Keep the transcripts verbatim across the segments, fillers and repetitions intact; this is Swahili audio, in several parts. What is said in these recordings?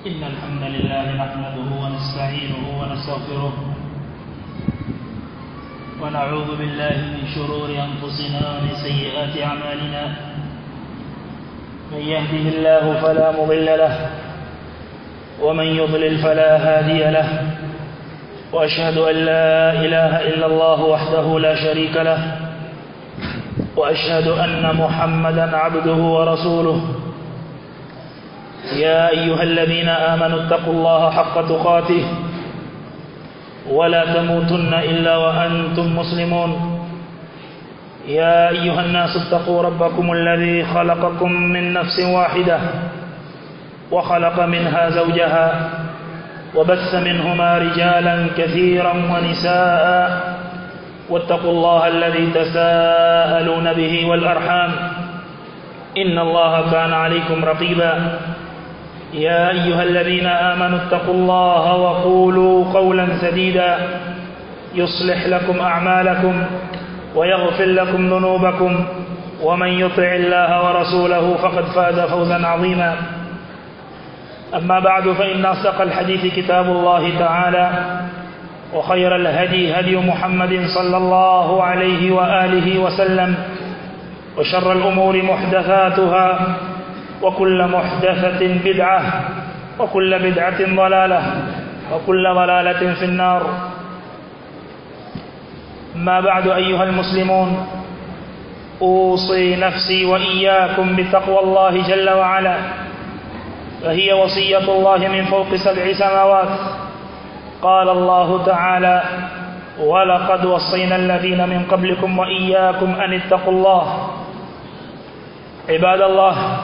إن الحمد لله نحمده ونستعينه ونستغفره ونعوذ بالله من شرور أنفسنا ومن سيئات أعمالنا من يهده الله فلا مضل له ومن يضلل فلا هادي له وأشهد أن لا إله إلا الله وحده لا شريك له وأشهد أن محمدا عبده ورسوله يا أيها الذين آمنوا اتقوا الله حق تقاته ولا تموتن إلا وأنتم مسلمون يا أيها الناس اتقوا ربكم الذي خلقكم من نفس واحدة وخلق منها زوجها وبث منهما رجالا كثيرا ونساء واتقوا الله الذي تساءلون به والأرحام إن الله كان عليكم رقيبا يا أيها الذين آمنوا اتقوا الله وقولوا قولا سديدا يصلح لكم أعمالكم ويغفر لكم ذنوبكم ومن يطع الله ورسوله فقد فاز فوزا عظيما أما بعد فإن أصدق الحديث كتاب الله تعالى وخير الهدي هدي محمد صلى الله عليه وآله وسلم وشر الأمور محدثاتها وكل محدثة بدعة وكل بدعة ضلالة وكل ضلالة في النار ما بعد أيها المسلمون أوصي نفسي وإياكم بتقوى الله جل وعلا فهي وصية الله من فوق سبع سماوات قال الله تعالى ولقد وصينا الذين من قبلكم وإياكم أن اتقوا الله عباد الله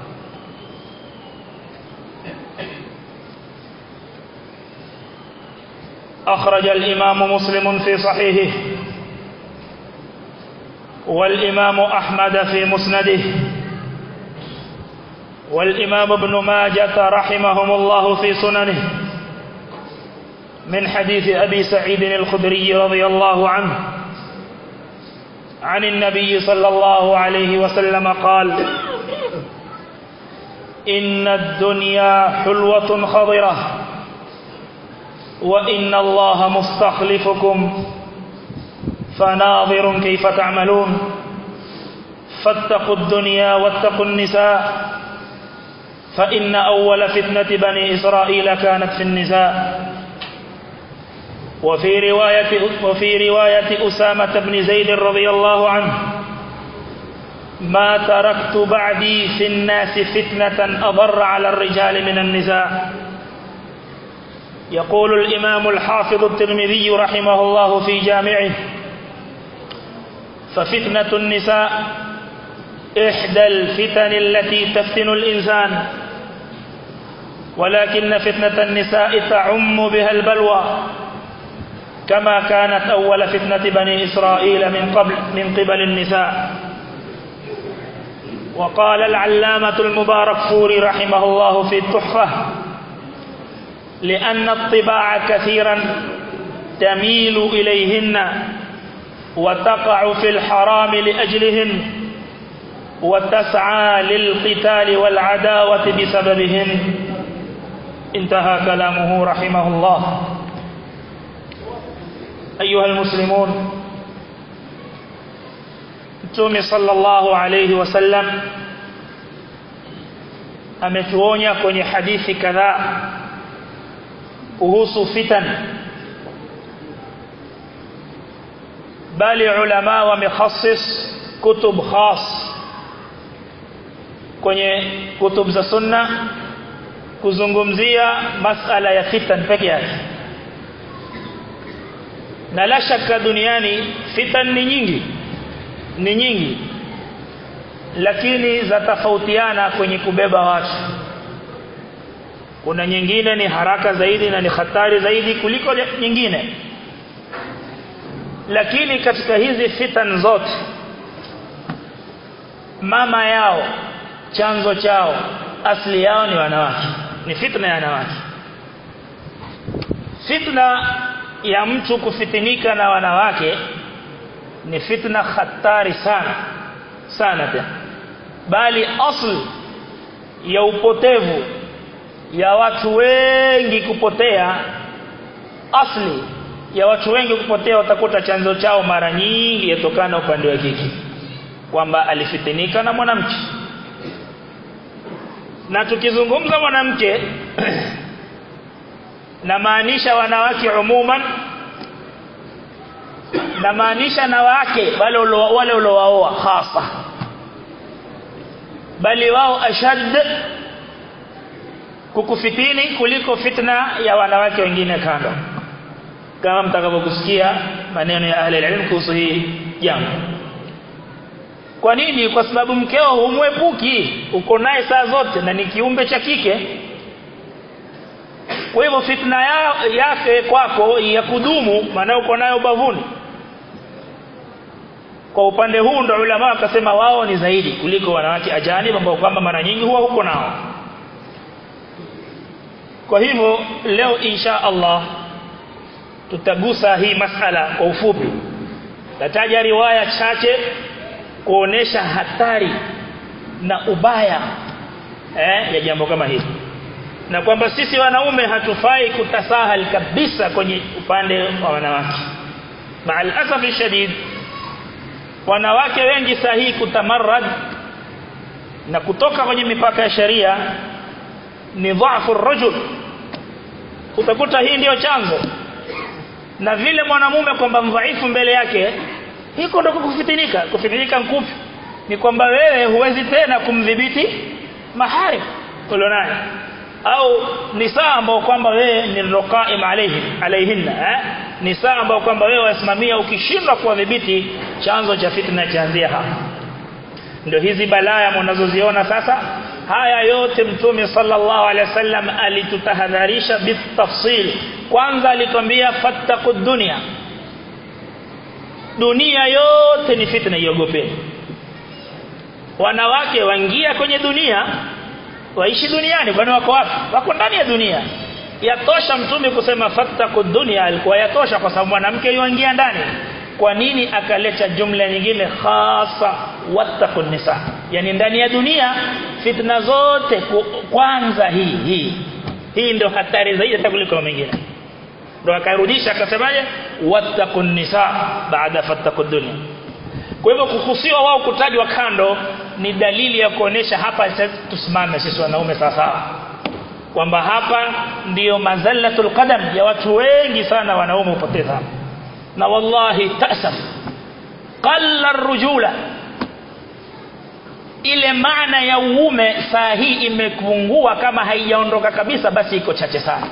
أخرج الإمام مسلم في صحيحه والإمام أحمد في مسنده والإمام ابن ماجة رحمهم الله في سننه من حديث أبي سعيد الخدري رضي الله عنه عن النبي صلى الله عليه وسلم قال إن الدنيا حلوة خضرة وإن الله مستخلفكم فناظر كيف تعملون فاتقوا الدنيا واتقوا النساء فإن أول فتنة بني إسرائيل كانت في النساء وفي رواية, وفي رواية أسامة بن زيد رضي الله عنه ما تركت بعدي في الناس فتنة أضر على الرجال من النساء. يقول الإمام الحافظ الترمذي رحمه الله في جامعه ففتنة النساء إحدى الفتن التي تفتن الإنسان ولكن فتنة النساء تعم بها البلوى كما كانت أول فتنة بني إسرائيل من قبل من قبل النساء. وقال العلامة المباركفوري رحمه الله في التحفة لأن الطباع كثيرا تميل إليهن وتقع في الحرام لأجلهن وتسعى للقتال والعداوة بسببهن. انتهى كلامه رحمه الله. أيها المسلمون Mtume sallallahu alayhi wasallam ametuonya kwenye hadithi kadhaa kuhusu fitan, bali ulama wamekhassis kutub khas kwenye kutub za sunna kuzungumzia masala ya fitan pekee yake. Na la shaka duniani fitan ni nyingi ni nyingi lakini zatofautiana kwenye kubeba watu. Kuna nyingine ni haraka zaidi na ni hatari zaidi kuliko nyingine, lakini katika hizi fitan zote mama yao, chanzo chao, asili yao ni wanawake, ni fitna ya wanawake. Fitna ya mtu kufitinika na wanawake ni fitna hatari sana sana tena, bali asli ya upotevu ya watu wengi kupotea, asli ya watu wengi kupotea utakuta chanzo chao mara nyingi yatokana upande wa kike, kwamba alifitinika na mwanamke. Na tukizungumza mwanamke na maanisha wanawake umuman, na maanisha na wake wale wale waliowaoa hasa, bali wao ashad kukufitini kuliko fitna ya wanawake wengine kando, kama mtakavyokusikia maneno ya ahli ilmu kuhusu hii jambo. Kwa nini? Kwa sababu mkeo humwepuki, uko naye saa zote na ni kiumbe cha kike. Kwa hivyo fitna yao yake kwako ya kudumu, maana uko nayo bavuni. Kwa upande huu ndio ulama wakasema wao ni zaidi kuliko wanawake ajani ambao kwamba mara nyingi huwa huko nao. Kwa hivyo leo insha Allah tutagusa hii masala kwa ufupi. Tataja riwaya chache kuonesha hatari na ubaya eh ya jambo kama hili, na kwamba sisi wanaume hatufai kutasahal kabisa kwenye upande wa wanawake. Maal asafi shadid, wanawake wengi sahihi kutamarrad na kutoka kwenye mipaka ya sharia ni dhaifu ar-rajul. Utakuta hii ndio chanzo, na vile mwanamume kwamba mdhaifu mbele yake, hiko ndio kufitinika. Kufitinika mkufu ni kwamba wewe huwezi tena kumdhibiti mahari ulionayo, au nisaa ambao kwamba wewe ni raqaim alayhi alayhinna, eh nisaa ambao kwamba wewe wasimamia, ukishindwa kuwadhibiti chanzo cha fitna chaanzia hapa. Ndio hizi balaya mnazoziona sasa. Haya yote Mtume sallallahu alaihi wasallam alitutahadharisha bitafsil. Kwanza alitwambia fattaqud dunya, dunia yote ni fitna, iogopeni. Wanawake waingia kwenye dunia, waishi duniani, kwani wako wapi? Wako ndani ya dunia. Yatosha Mtume kusema fattaqud dunya, alikuwa yatosha kwa sababu mwanamke yuingia ndani. Kwa nini akaleta jumla nyingine khasa wattaqun nisa? Yani ndani ya dunia fitna zote kwanza hii hii hii ndio hatari zaidi hata kuliko mengine. Ndio akarudisha akasemaje wattaqun nisa baada fattaqud dunya. Kwa hivyo kuhusiwa wao kutajwa kando ni dalili ya kuonesha hapa tusimame sisi wanaume sawa, kwamba hapa ndio mazallatul qadam ya watu wengi sana wanaume upoteza. Na wallahi tasaf qalla ar-rujula, ile maana ya uume saa hii imepungua, kama haijaondoka kabisa basi iko chache sana.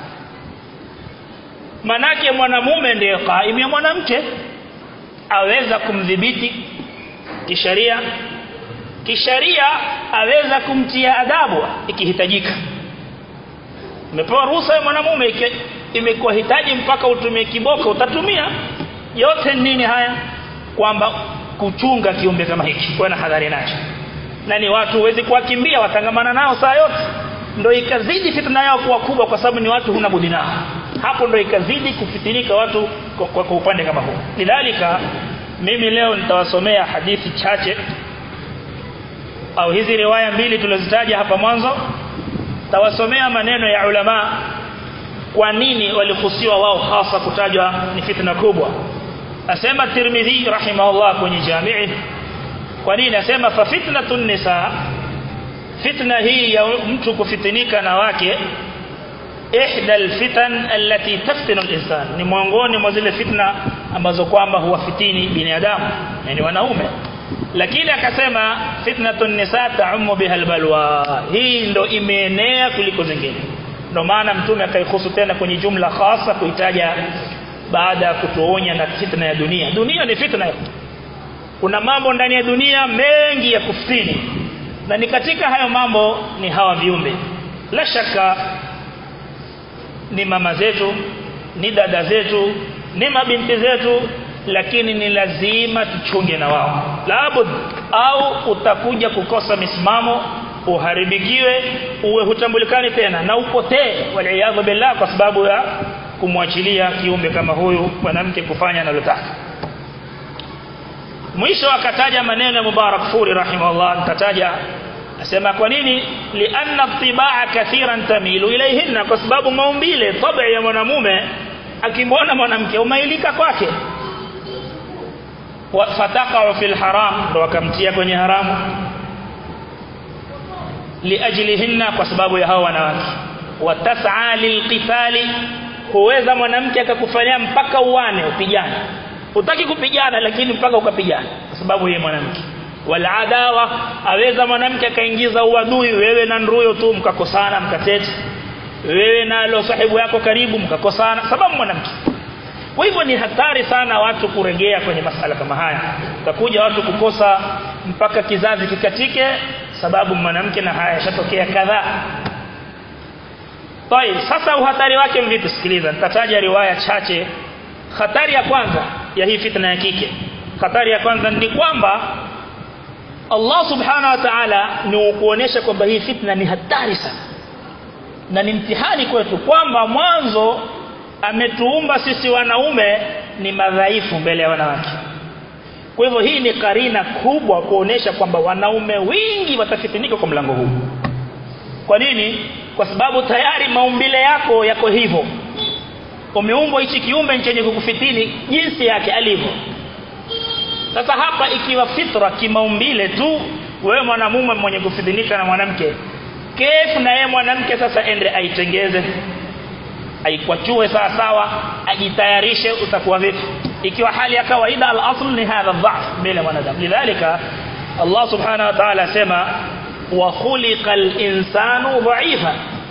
Manake mwanamume ndiye qaim ya mwanamke, aweza kumdhibiti kisheria, kisheria aweza kumtia adabu ikihitajika. Umepewa ruhusa ya mwanamume, imekuwa hitaji mpaka utumie kiboko, utatumia. Yote nini haya? Kwamba kuchunga kiumbe kama hiki, kwa na hadhari nacho. Na ni watu huwezi kuwakimbia, watangamana nao saa yote. Ndio ikazidi fitna yao kuwa kubwa, kwa sababu ni watu huna budi nao. Hapo ndio ikazidi kufitinika watu kwa, kwa, kwa upande kama huu. Lidhalika mimi leo nitawasomea hadithi chache au hizi riwaya mbili tulizozitaja hapa mwanzo. Tawasomea maneno ya ulama kwa nini walihusiwa wao hasa kutajwa ni fitna kubwa. Asema Tirmidhi rahimahullah kwenye Jami', kwa nini asema fa fitnatun nisa, fitna hii ya mtu kufitinika na wake, ihda alfitan allati taftinu al-insan, ni miongoni mwa zile fitna ambazo kwamba huwafitini binadamu, yani wanaume. Lakini akasema fitnatun nisa ta'ummu biha albalwa, hii ndo imeenea kuliko zingine. Ndio maana Mtume akaihusu tena kwenye jumla khasa kuitaja baada ya kutuonya na fitna ya dunia. Dunia ni fitna. Kuna mambo ndani ya dunia mengi ya kufitini, na ni katika hayo mambo ni hawa viumbe. La shaka ni mama zetu, ni dada zetu, ni mabinti zetu, lakini ni lazima tuchunge na wao. Labud au utakuja kukosa misimamo, uharibikiwe, uwe hutambulikani tena na upotee waliaadha billah, kwa sababu ya kumwachilia kiumbe kama huyu mwanamke kufanya analotaka. Mwisho akataja maneno ya Mubarak Furi rahimahullah, akataja asema kwa nini lianna tibaa kathiran tamilu ilayhinna kwa sababu maumbile tabia ya mwanamume akimwona mwanamke umailika kwake wa fataqa'u fil haram ndo akamtia kwenye haramu liajlihinna kwa sababu ya hao wanawake watas'a lilqitali huweza mwanamke akakufanyia mpaka uane upigane utaki kupigana lakini mpaka ukapigana kwa sababu yeye mwanamke wala adawa aweza mwanamke akaingiza uadui wewe na nduyo tu mkakosana mkatete wewe na lo sahibu yako karibu mkakosana sababu mwanamke kwa hivyo ni hatari sana watu kurejea kwenye masala kama haya utakuja watu kukosa mpaka kizazi kikatike sababu mwanamke na haya yashatokea kadhaa. Tayeb sasa uhatari wake vipi sikiliza nitataja riwaya chache. Hatari ya kwanza ya hii fitna ya kike hatari ya kwanza ni kwamba Allah subhanahu wa ta'ala ni kuonesha kwamba hii fitna ni hatari sana na ni mtihani kwetu kwamba mwanzo ametuumba sisi wanaume ni madhaifu mbele ya wanawake. Kwa hivyo hii ni karina kubwa kuonesha kwamba wanaume wengi watafitinika kwa mlango huu. Kwa nini? Kwa sababu tayari maumbile yako yako hivyo. Umeumbwa hichi kiumbe chenye kukufitini jinsi yake alivyo. Sasa hapa ikiwa fitra kimaumbile tu wewe mwanamume mwenye kufitinika na mwanamke kefu na yeye mwanamke sasa ende aitengeze aikwachue sawa sawa ajitayarishe utakuwa vipi ikiwa hali ya kawaida al-asl ni hadha dhaf bila mwanadamu. Lidhalika Allah subhanahu wa ta'ala sema wa khuliqal insanu dha'ifa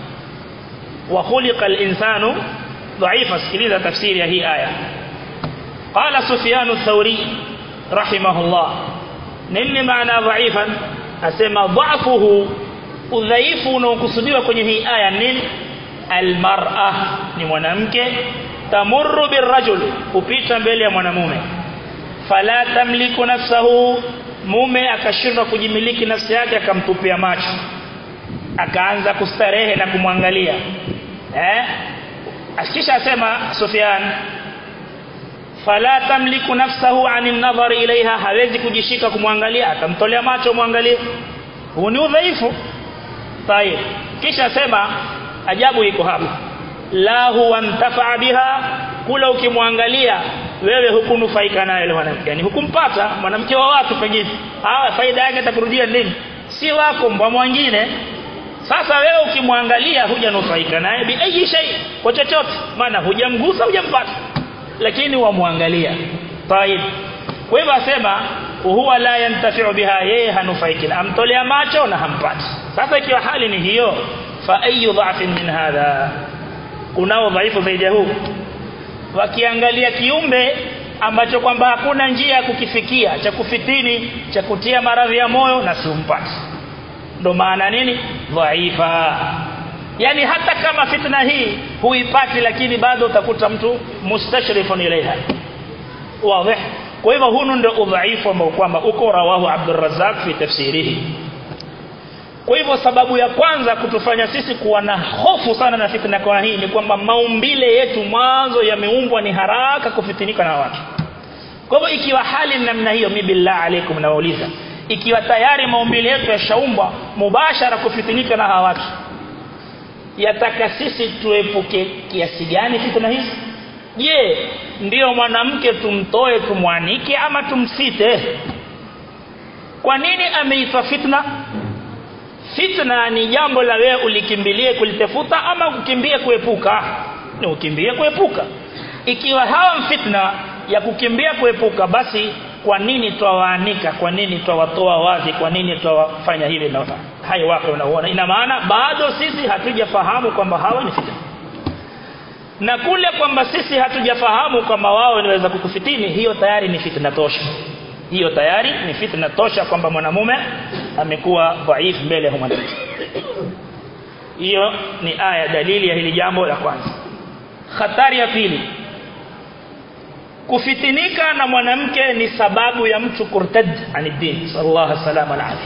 wa khuliqal insanu dha'ifa. Sikiliza tafsiri ya hii aya. Qala Sufyan ath-Thawri rahimahullah nini maana dha'ifan asema dha'fuhu udhaifu unaokusudiwa kwenye hii aya nini almar'a ni mwanamke tamurru birrajul kupita mbele ya mwanamume fala tamliku nafsahu mume akashindwa kujimiliki nafsi yake akamtupia macho akaanza kustarehe na kumwangalia eh akisha asema Sufyan fala tamliku nafsahu anin nadhar ilaiha hawezi kujishika kumwangalia akamtolea macho muangalie huu ni udhaifu. Tayeb kisha sema ajabu iko hapa la huwa mtafa biha kula ukimwangalia wewe hukunufaika naye yule mwanamke yani hukumpata mwanamke wa watu pengine hawa faida yake itakurudia nini si wako mbwa mwingine. Sasa wewe ukimwangalia hujanufaika naye bi ayi shay kwa chochote maana hujamgusa hujampata lakini wamwangalia. Tayeb kwa hivyo asema huwa la yantafi'u biha yeye hanufaiki amtolea macho na hampati. Sasa ikiwa hali ni hiyo fa ayu dha'fin min hadha kunao dhaifu zaidi huu wakiangalia kiumbe ambacho kwamba hakuna njia ya kukifikia cha kufitini cha kutia maradhi ya moyo na simpati ndo maana nini dhaifa yani hata kama fitna hii huipati lakini bado utakuta mtu mustashrifun ilaiha wazi. Kwa hivyo huu ndio udhaifu ambao kwamba uko rawahu Abdul Razzaq fi tafsirihi. Kwa hivyo sababu ya kwanza kutufanya sisi kuwa na hofu sana na fitna kwa hii ni kwamba maumbile yetu mwanzo yameumbwa ni haraka kufitinika na watu. Kwa hivyo ikiwa hali namna hiyo mimi billah alaikum nawauliza ikiwa tayari maumbile yetu yashaumbwa mubashara kufitinika na hawa watu yataka sisi tuepuke kiasi gani fitna hizi? Je, ndio mwanamke tumtoe tumwanike ama tumsite? Kwa nini ameitwa fitna? Fitna ni jambo la wewe ulikimbilie kulitafuta ama ukimbie kuepuka? Ni ukimbie kuepuka. Ikiwa hawa fitna ya kukimbia kuepuka basi kwa nini twawaanika? Kwa nini twawatoa wazi? Kwa nini twawafanya hivi na hayo wako unaona? Ina maana bado sisi hatujafahamu kwamba hawa ni fitna. Na kule kwamba sisi hatujafahamu kama wao wanaweza kukufitini hiyo tayari ni fitna tosha. Hiyo tayari ni fitna tosha kwamba mwanamume amekuwa dhaifu mbele ya mwanamke. Hiyo ni aya dalili ya hili jambo la kwanza. Hatari ya pili kufitinika na mwanamke ni sababu ya mtu kurtad anid-din sallallahu alaihi wasallam.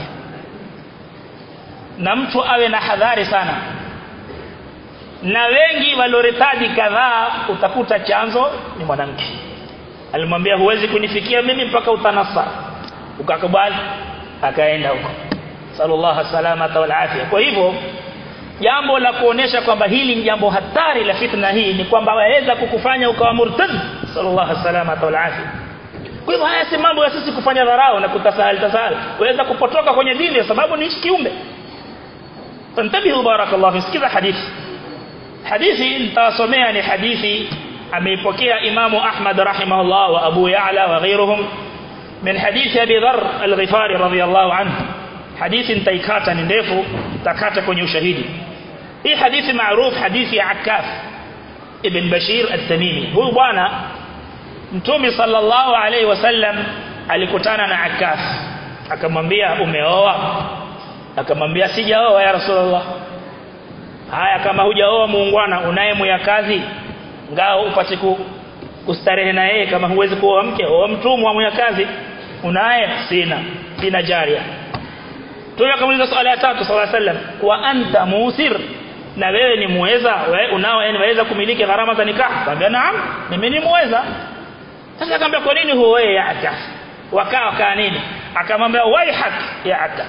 Na mtu awe na hadhari sana. Na wengi waloretadi kadhaa utakuta chanzo ni mwanamke. Alimwambia huwezi kunifikia mimi mpaka utanasa. Ukakubali akaenda huko. sallallahu salamata wal afia. Kwa hivyo jambo la kuonesha kwamba hili ni jambo hatari la fitna hii ni kwamba waweza kukufanya ukawa murtad, sallallahu salamata wal afia. Kwa hivyo haya si mambo ya sisi kufanya dharau na kutasahal tasahal, waweza kupotoka kwenye dini kwa sababu ni kiumbe. Tantabihu barakallahu. Sikiza hadithi. Hadithi nitasomea ni hadithi ameipokea Imamu Ahmad rahimahullah wa Abu Ya'la wa ghayruhum min hadithi Abi Dharr al-Ghifari radiyallahu anhu. Hadithi nitaikata ni ndefu, takata kwenye ushahidi. Hii hadithi maarufu, hadithi ya Akkaf ibn Bashir al-Tamimi. Huyu bwana Mtume sallallahu alayhi wasallam alikutana na Akkaf, akamwambia umeoa? Akamwambia sijaoa ya Rasulullah. Haya, kama hujaoa muungwana, unaye mya kazi ngao upate kustarehe na yeye. Kama huwezi kuoa mke, oa mtumwa mya kazi. Unaye? Sina, sina jaria. Tuyo akamuuliza swali la tatu sallallahu alayhi wasallam, wa anta musir, na wewe ni muweza? Wewe unao, yani waweza kumiliki gharama za nikah? Akamwambia naam, mimi ni muweza. Sasa akamwambia kwa nini huoe ya Akkaf? Wakaa kaa nini? Akamwambia waihak ya Akkaf,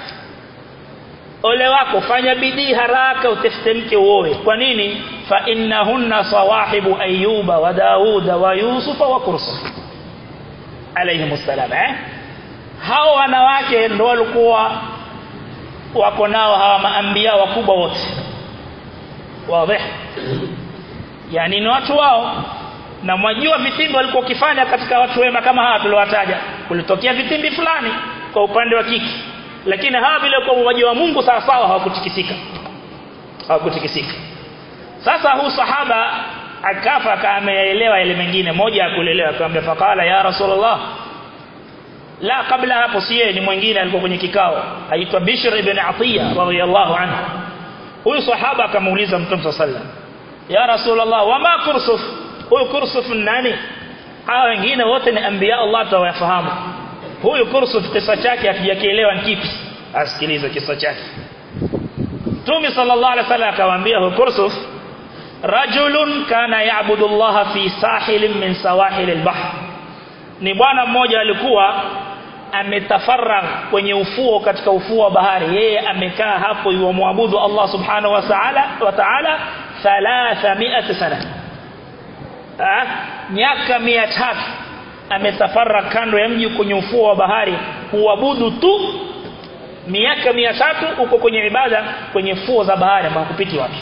ole wako, fanya bidii haraka utafute mke uoe. Kwa nini? Fa innahunna sawahibu Ayyuba wa Dauda wa Yusufa wa Kursuf alayhimus salam. Eh, hao wanawake ndio walikuwa wako nao hawa maambia wakubwa wote. Wazi? Yani ni watu wao, na mwajua vitimbi walikuwa kifanya katika watu wema kama hawa tuliowataja. Kulitokea vitimbi fulani kwa upande wa kiki, lakini hawa vile kwa uwaji wa Mungu sawa sawa hawakutikisika. Hawakutikisika. Sasa huu sahaba akafa akameelewa ile mengine, moja akulelewa, akamwambia faqala ya Rasulullah. La, kabla hapo si yeye, ni mwingine alikuwa kwenye kikao, aitwa Bishr ibn Atiya radhiyallahu anhu. Huyu sahaba akamuuliza Mtume sallallahu alayhi wasallam, ya Rasulullah, wama Kursuf? Huyu Kursuf nani? Hawa wengine wote ni anbiya Allah tawafahamu. Huyu Kursuf kisa chake akijakielewa ni kipi? Asikilize kisa chake. Mtume sallallahu alaihi wasallam akamwambia huyu Kursuf, rajulun kana ya'budu Allah fi sahilin min sawahil al-bahr. Ni bwana mmoja alikuwa ametafarragh kwenye ufuo katika ufuo wa bahari. Yeye amekaa hapo yuamwabudu Allah subhanahu wa ta'ala wa ta'ala thalathami'a sana. Ah, miaka mia tatu ametafarragh kando ya mji kwenye ufuo wa bahari kuabudu tu. Miaka mia tatu uko kwenye ibada kwenye fuo za bahari ambao kupiti watu.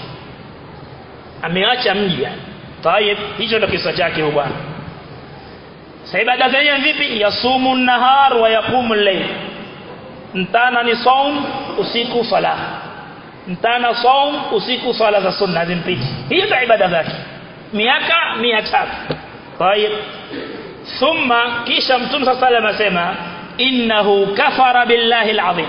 Ameacha mji yani. Tayeb, hicho ndio kisa chake huyo bwana. Sasa ibada zenyewe vipi? Yasumu an-nahar wa yaqumu al-layl. Mtana ni saum, usiku sala. Mtana saum, usiku sala za sunna zimpiti. Hiyo ndio ibada zake. Miaka mia tatu. Tayeb. Thumma kisha Mtume sallallahu alayhi wasallam asema innahu kafara billahi al-azim.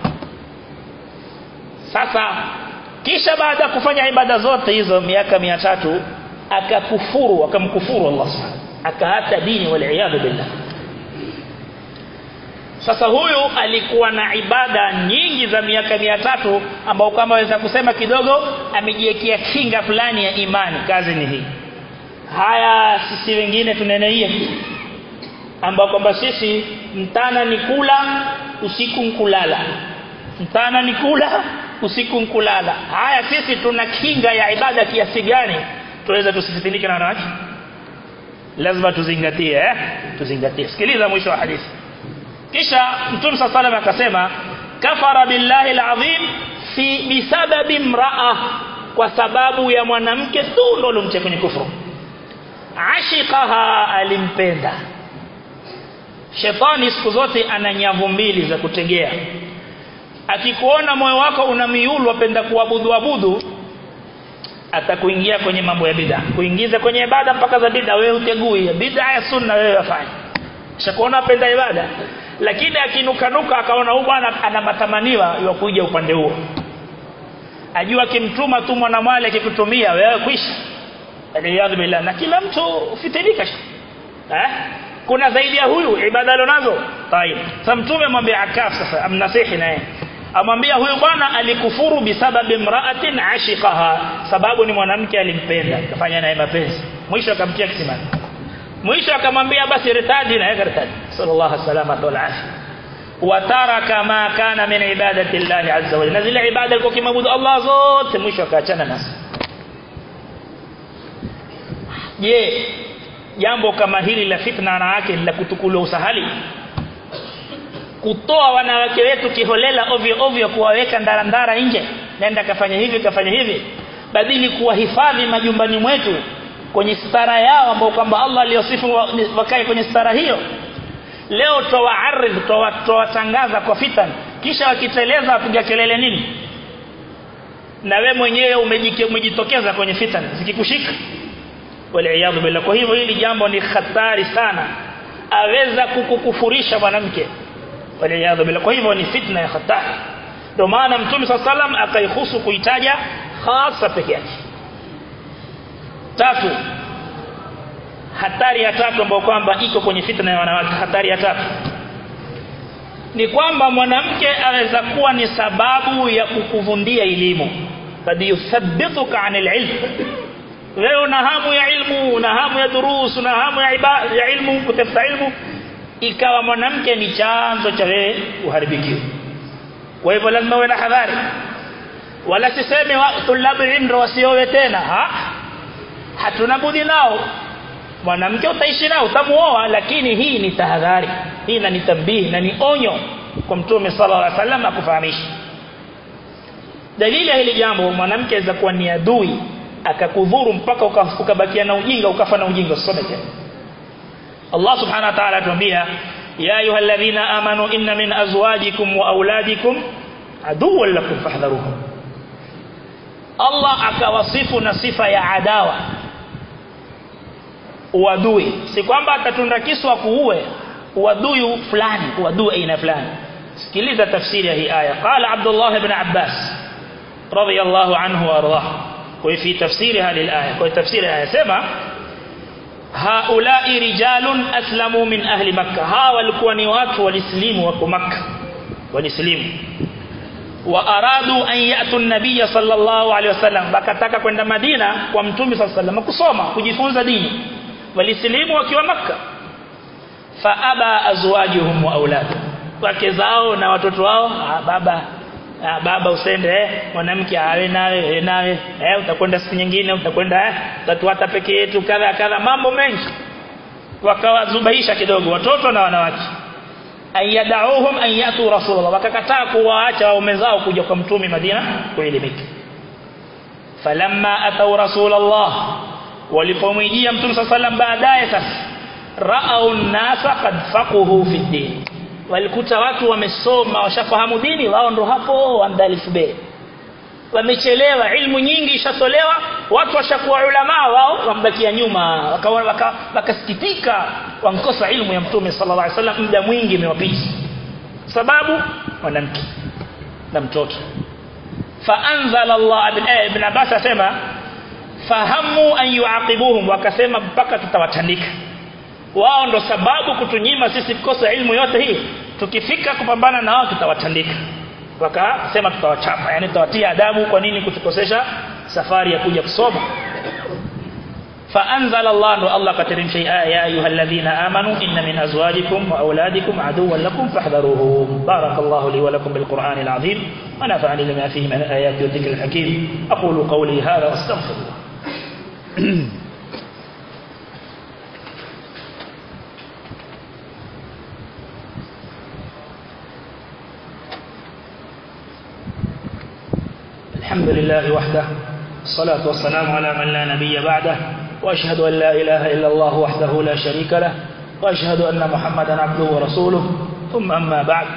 Sasa kisha baada ya kufanya ibada zote hizo miaka mia tatu akakufuru, akamkufuru Allah subhanahu, akaacha dini wal iyad billah. Sasa huyu alikuwa na ibada nyingi za miaka mia tatu ambao kama waweza kusema kidogo amejiwekea kinga fulani ya imani. Kazi ni hii. Haya sisi wengine tuneneia ambao kwamba sisi mtana ni kula, usiku nkulala. Mtana ni kula, usiku nkulala. Haya sisi tuna kinga ya ibada kiasi gani? Tuweza tusifitinike na wanawake? Lazima tuzingatie eh? Tuzingatie. Sikiliza mwisho wa hadithi. Kisha Mtume sallallahu alayhi wasallam akasema kafara billahi alazim fi bisababi imra'a, kwa sababu ya mwanamke tu ndo alomtia kwenye kufuru. Ashiqaha, alimpenda. Shetani siku zote ana nyavu mbili za kutegea. Akikuona moyo wako una miulu wapenda kuabudu abudu, atakuingia kwenye mambo ya bid'a, kuingiza kwenye ibada mpaka za bid'a. Wewe utegui bid'a ya sunna, wewe afanye. Shakuona apenda ibada, lakini akinukanuka akaona huyu bwana ana matamaniwa ya kuja upande huo, ajua kimtuma tu mwanamwali akikutumia wewe kwisha. Aliyadhu billah. Na kila mtu ufitilika eh, kuna zaidi ya huyu ibada alonazo. Tayeb, sasa Mtume mwambie Akkaf, sasa amnasihi naye, amwambia huyu bwana alikufuru bisababi imra'atin ashiqaha, sababu ni mwanamke alimpenda, kafanya naye mapenzi. Mwisho akamtia kisimani. Mwisho akamwambia basi ritadi, na yeye ritadi. Sallallahu alaihi wasallam. wataraka ma kana min ibadati Allah azza wa jalla, zile ibada alikuwa kimwabudu Allah zote mwisho akaachana nazo. Je, jambo kama hili la fitna na yake la kutukula usahali, kutoa wanawake wetu kiholela ovyo ovyo, kuwaweka ndarandara nje, nenda kafanya hivi kafanya hivi, badili kuwahifadhi majumbani mwetu kwenye stara yao ambao kwamba Allah aliyosifu wakae kwenye stara hiyo. Leo tawaaridh tawatangaza kwa fitan, kisha wakiteleza wapiga kelele nini? Na wewe mwenyewe umejitokeza kwenye fitan zikikushika, waliaadhu billah. Kwa hivyo hili jambo ni hatari sana, aweza kukukufurisha mwanamke, waliaadhu billah. Kwa hivyo ni fitna ya hatari. Ndio maana Mtume sallallahu alayhi wasallam akaihusu kuitaja hasa peke yake. Tatu, hatari ya tatu ambayo kwamba iko kwenye fitna ya wanawake, hatari ya tatu ni kwamba mwanamke anaweza kuwa ni sababu ya kukuvundia elimu, kad yuthabbituka anil ilm. Wewe una hamu ya ilmu, una hamu ya durus, una hamu ya ibada ya ilmu, kutafuta ilmu, ikawa mwanamke ni chanzo cha wewe kuharibikiwa. Kwa hivyo lazima uwe na hadhari. Wala siseme wa tulabu ilmu wasiowe tena, ha hatuna budi nao, mwanamke utaishi nao, utamuoa, lakini hii ni tahadhari, hii ni tambii na ni onyo kwa Mtume sallallahu alaihi wasallam akufahamisha. Dalili ya hili jambo, mwanamke aweza kuwa ni adui akakudhuru mpaka ukabakia na ujinga, ukafa na ujinga sote. Allah subhanahu wa ta'ala atuambia, ya ayyuhalladhina amanu inna min azwajikum wa auladikum aduwwan lakum fahdharuhum. Allah akawasifu na sifa ya adawa, uadui. Si kwamba atatunda kisu akuue, uadui fulani, uadui aina fulani. Sikiliza tafsiri ya hii aya. Qala Abdullah ibn Abbas radiyallahu anhu warḍah, kwa fi tafsiri hadi alaya, kwa tafsiri aya sema, haulai rijalun aslamu min ahli makkah, hawa walikuwa ni watu walislimu wako Makkah, walislimu wa aradu an ya'tu an-nabiy sallallahu alayhi wasallam, bakataka kwenda Madina kwa Mtume sallallahu alayhi wasallam kusoma, kujifunza dini, walislimu wakiwa Makkah. Fa aba azwajuhum wa auladuhum, wake zao na watoto wao, ah, baba ah, baba usende, eh mwanamke awe nawe nawe, eh utakwenda siku nyingine, utakwenda eh tatuata peke yetu, kadha kadha, mambo mengi. Wakawazubaisha kidogo watoto na wanawake, ayadauhum an yatu rasulullah, wakakataa kuwaacha waume zao kuja kwa Mtume Madina kuelimika. Falamma atau rasulullah, walipomjia Mtume sallallahu alayhi wasallam baadaye, sasa raau an-nasa qad faquhu fi din, walikuta watu wamesoma, washafahamu dini, wao ndo hapo wandalif be, wamechelewa, ilmu nyingi ishatolewa, watu washakuwa ulama, wao wambakia nyuma, wakawa wakasikitika wankosa ilmu ya Mtume sallallahu alaihi wasallam, muda mwingi umewapita, sababu mwanamke na mtoto. Fa anzala Allah, ibn Abbas asema, fahamu an yuaqibuhum, wakasema mpaka tutawatandika, wao ndo sababu kutunyima sisi kukosa ilmu yote hii, tukifika kupambana na wao tutawatandika. Wakasema tutawachapa, yani tutawatia adabu, kwa nini kutukosesha safari ya kuja kusoma. Fa anzala Allah, Allah kateremsha aya, ya ayyuhalladhina amanu inna min azwajikum wa auladikum aduwwan lakum fahdharuhum. Barakallahu li wa lakum bil Qur'anil azim wa nafa'ani bima fihi min ayati wa dhikril hakim. aqulu qawli hadha wastaghfirullah. الحمد لله وحده، الصلاة والسلام على من لا نبي بعده، وأشهد أن لا إله إلا الله وحده لا شريك له، وأشهد أن محمدا عبده ورسوله، ثم أما بعد.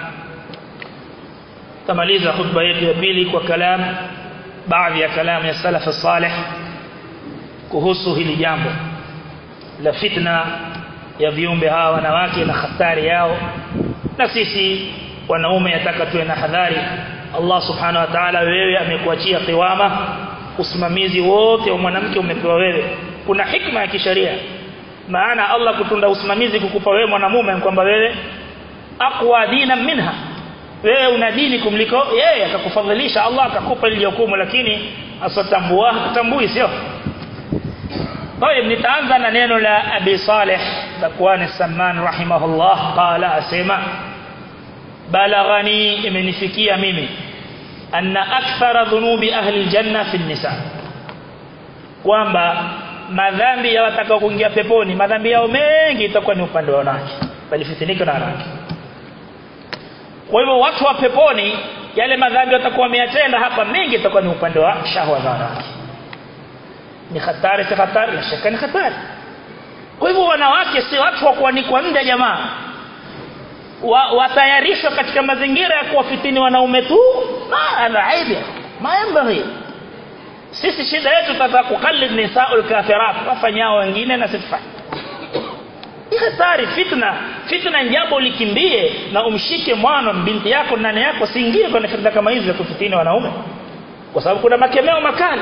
تمaliza khutba yetu ya pili kwa kalam, baadhi ya kalam ya salaf as-salih kuhusu hili jambo la fitna ya viumbe hawa wanawake na hatari yao, na sisi wanaume yataka tuwe na hadhari. Allah subhanahu wa ta'ala, wewe amekuachia qiwama, usimamizi wote wa mwanamke umepewa wewe. Kuna hikma ya kisheria, maana Allah kutunda usimamizi kukupa wewe mwanamume kwamba wewe aqwa dina minha, wewe una dini kumliko yeye, akakufadhilisha Allah akakupa ile hukumu, lakini asatambua hatambui, sio? طيب, nitaanza na neno la Abi Salih Dakwan as-Samman rahimahullah, qala asema, balaghani imenifikia mimi anna akthara dhunubi ahli aljanna fi an-nisa kwamba madhambi ya watakao kuingia peponi madhambi yao mengi itakuwa ni upande wa wanawake bali fitinika na wanawake kwa hivyo watu wa peponi yale madhambi watakuwa wameyatenda hapa mengi itakuwa ni upande wa shahwa za wanawake ni hatari si hatari la shaka ni hatari kwa hivyo wanawake si watu wa kuanikwa nje jamaa watayarishwa katika mazingira ya kuwafitini wanaume tu ma ana aibu ma yambaghi sisi shida yetu tutaka kukallid nisaul kafirat wafanyao wengine na sifanye ni hatari fitna fitna jambo likimbie na umshike mwana binti yako nani yako siingie kwenye fitna kama hizo kufitini wanaume kwa sababu kuna makemeo makali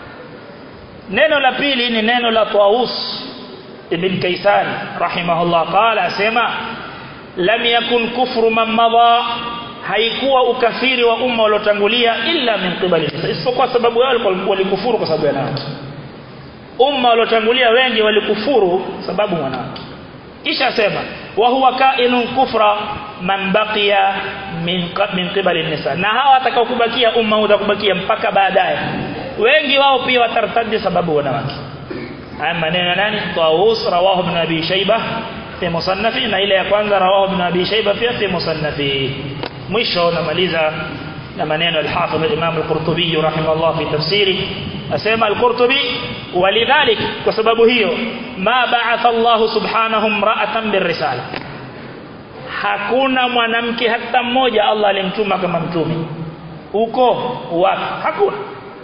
neno la pili ni neno la Tawus ibn Kaysan rahimahullah qala asema lam yakun kufru man madha haikuwa ukafiri wa umma waliotangulia illa min qibali isipokuwa sababu wao walikufuru kwa sababu ya nani umma waliotangulia wengi walikufuru sababu mwanamke kisha asema wa huwa kainun kufra man baqiya min min qibali nisa na hawa watakao kubakia umma utakubakia mpaka baadaye wengi wao pia watartadi sababu wanawake haya maneno nani Tawus rawahu ibn Abi Shaybah fi musannafi na ile ya kwanza rawahu ibn Abi Shaybah pia fi musannafi mwisho namaliza na maneno al-Hafidh al-Imam al-Qurtubi rahimahullah fi tafsiri asema al-Qurtubi walidhalik kwa sababu hiyo ma ba'atha Allah subhanahu imra'atan birrisala hakuna mwanamke hata mmoja Allah alimtuma kama mtume huko wapi hakuna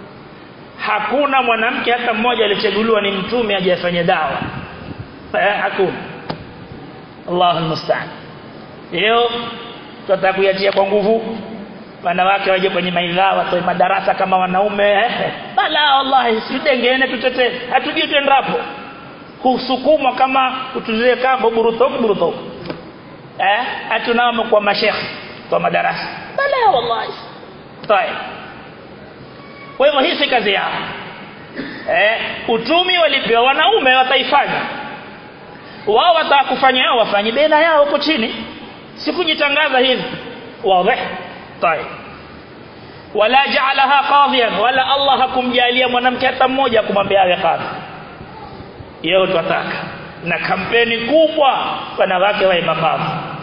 hakuna mwanamke hata mmoja alichaguliwa ni mtume aje afanye dawa eh hakuna Allahu musta'an leo tutakuyatia kwa nguvu wanawake waje kwenye maidha watoe madarasa kama wanaume eh bala wallahi sidengene tutete hatujui tuendapo kusukumwa kama kutuzie kambo burutok burutok eh atunamo kwa mashekhi kwa madarasa bala wallahi tayeb kwa hivyo hii si kazi yao eh utumi walipewa wanaume wataifanya wao watakufanya wafanye baina yao huko chini sikujitangaza hivi wazi طيب wala ja'alaha qadhiyan wala Allah hakumjalia mwanamke hata mmoja kumwambia awe qadhi yeye tunataka na kampeni kubwa wanawake wa maqadhi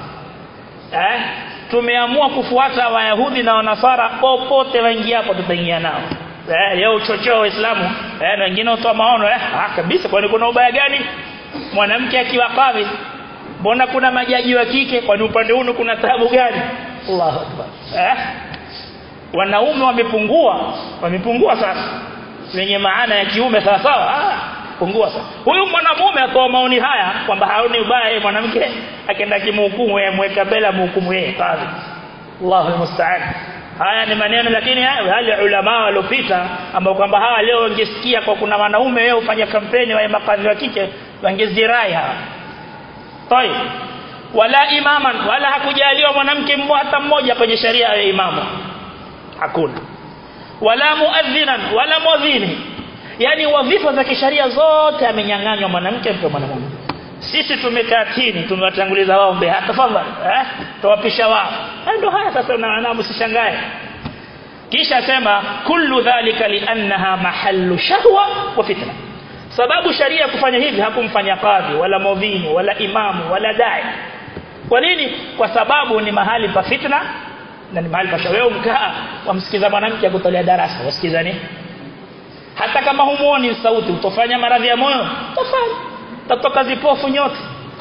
eh tumeamua kufuata wayahudi na wanasara popote waingia hapo tutaingia nao eh leo chochoo waislamu eh na wengine watoa maono eh ah kabisa kwani kuna ubaya gani mwanamke akiwa qadhi mbona kuna majaji wa kike kwani upande huu kuna taabu gani Allahu akbar eh wanaume wamepungua wamepungua sasa wenye maana ya kiume sawa sawa ah pungua sasa huyu mwanamume atoa maoni haya kwamba haoni ubaya mwanamke akaenda kimhukumu yeye mweka bela mhukumu yeye kadhi Allahu musta'an haya ni maneno lakini wale ulama waliopita ambao kwamba hawa leo wangesikia kwa kuna wanaume wao ufanya kampeni wa makadhi wa kike wangezirai hawa طيب wala imaman wala hakujaliwa mwanamke mmoja hata mmoja kwenye sharia ya imamu hakuna wala muadhinan wala muadhini yani wadhifa za kisheria zote amenyang'anywa mwanamke kwa mwanamume sisi tumekaa chini tumewatanguliza wao mbele tafadhali eh tuwapisha wao ndio haya sasa na msishangae kisha sema kullu dhalika li'annaha mahallu shahwa wa fitna sababu sharia kufanya hivi hakumfanya kadhi wala muadhini wala imamu wala dai kwa nini kwa sababu ni mahali pa fitna na ni mahali pa shaweo mkaa wamsikiza mwanamke akutolea darasa wasikizani hata kama humuoni sauti utofanya maradhi ya moyo utafanya tatoka zipofu nyote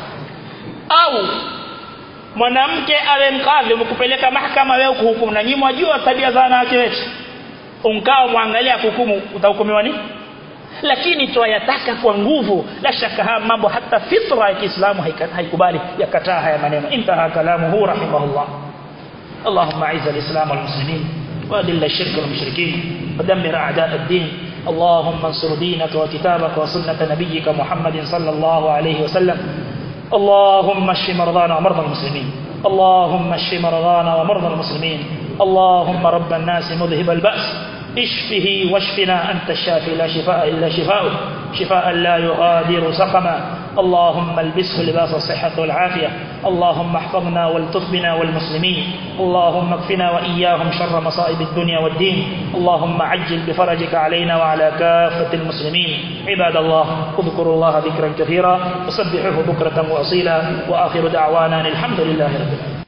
au mwanamke awe mkadhi mkupeleka mahakama wewe kuhukumu na nyinyi mwajua tabia za wanawake wetu unkao muangalia hukumu utahukumiwa nini lakini tuyataka kwa nguvu la shaka mambo hata fitra ya Kiislamu haikubali yakataa haya maneno intaha kalamuhu rahimahullah اللهم اعز الاسلام والمسلمين واذل الشرك والمشركين ودمر اعداء الدين اللهم انصر دينك وكتابك وسنه نبيك محمد صلى الله عليه وسلم اللهم اشف مرضانا ومرضى المسلمين اللهم اشف مرضانا ومرضى المسلمين اللهم رب الناس مذهب البأس اشفه واشفنا أنت الشافي لا شفاء إلا شفاء شفاء لا يغادر سقما اللهم البسه لباس الصحة والعافية اللهم احفظنا والطف بنا والمسلمين اللهم اكفنا وإياهم شر مصائب الدنيا والدين اللهم عجل بفرجك علينا وعلى كافة المسلمين عباد الله اذكروا الله ذكرا كثيرا وسبحوه بكرة وأصيلا وآخر دعوانا الحمد لله رب العالمين.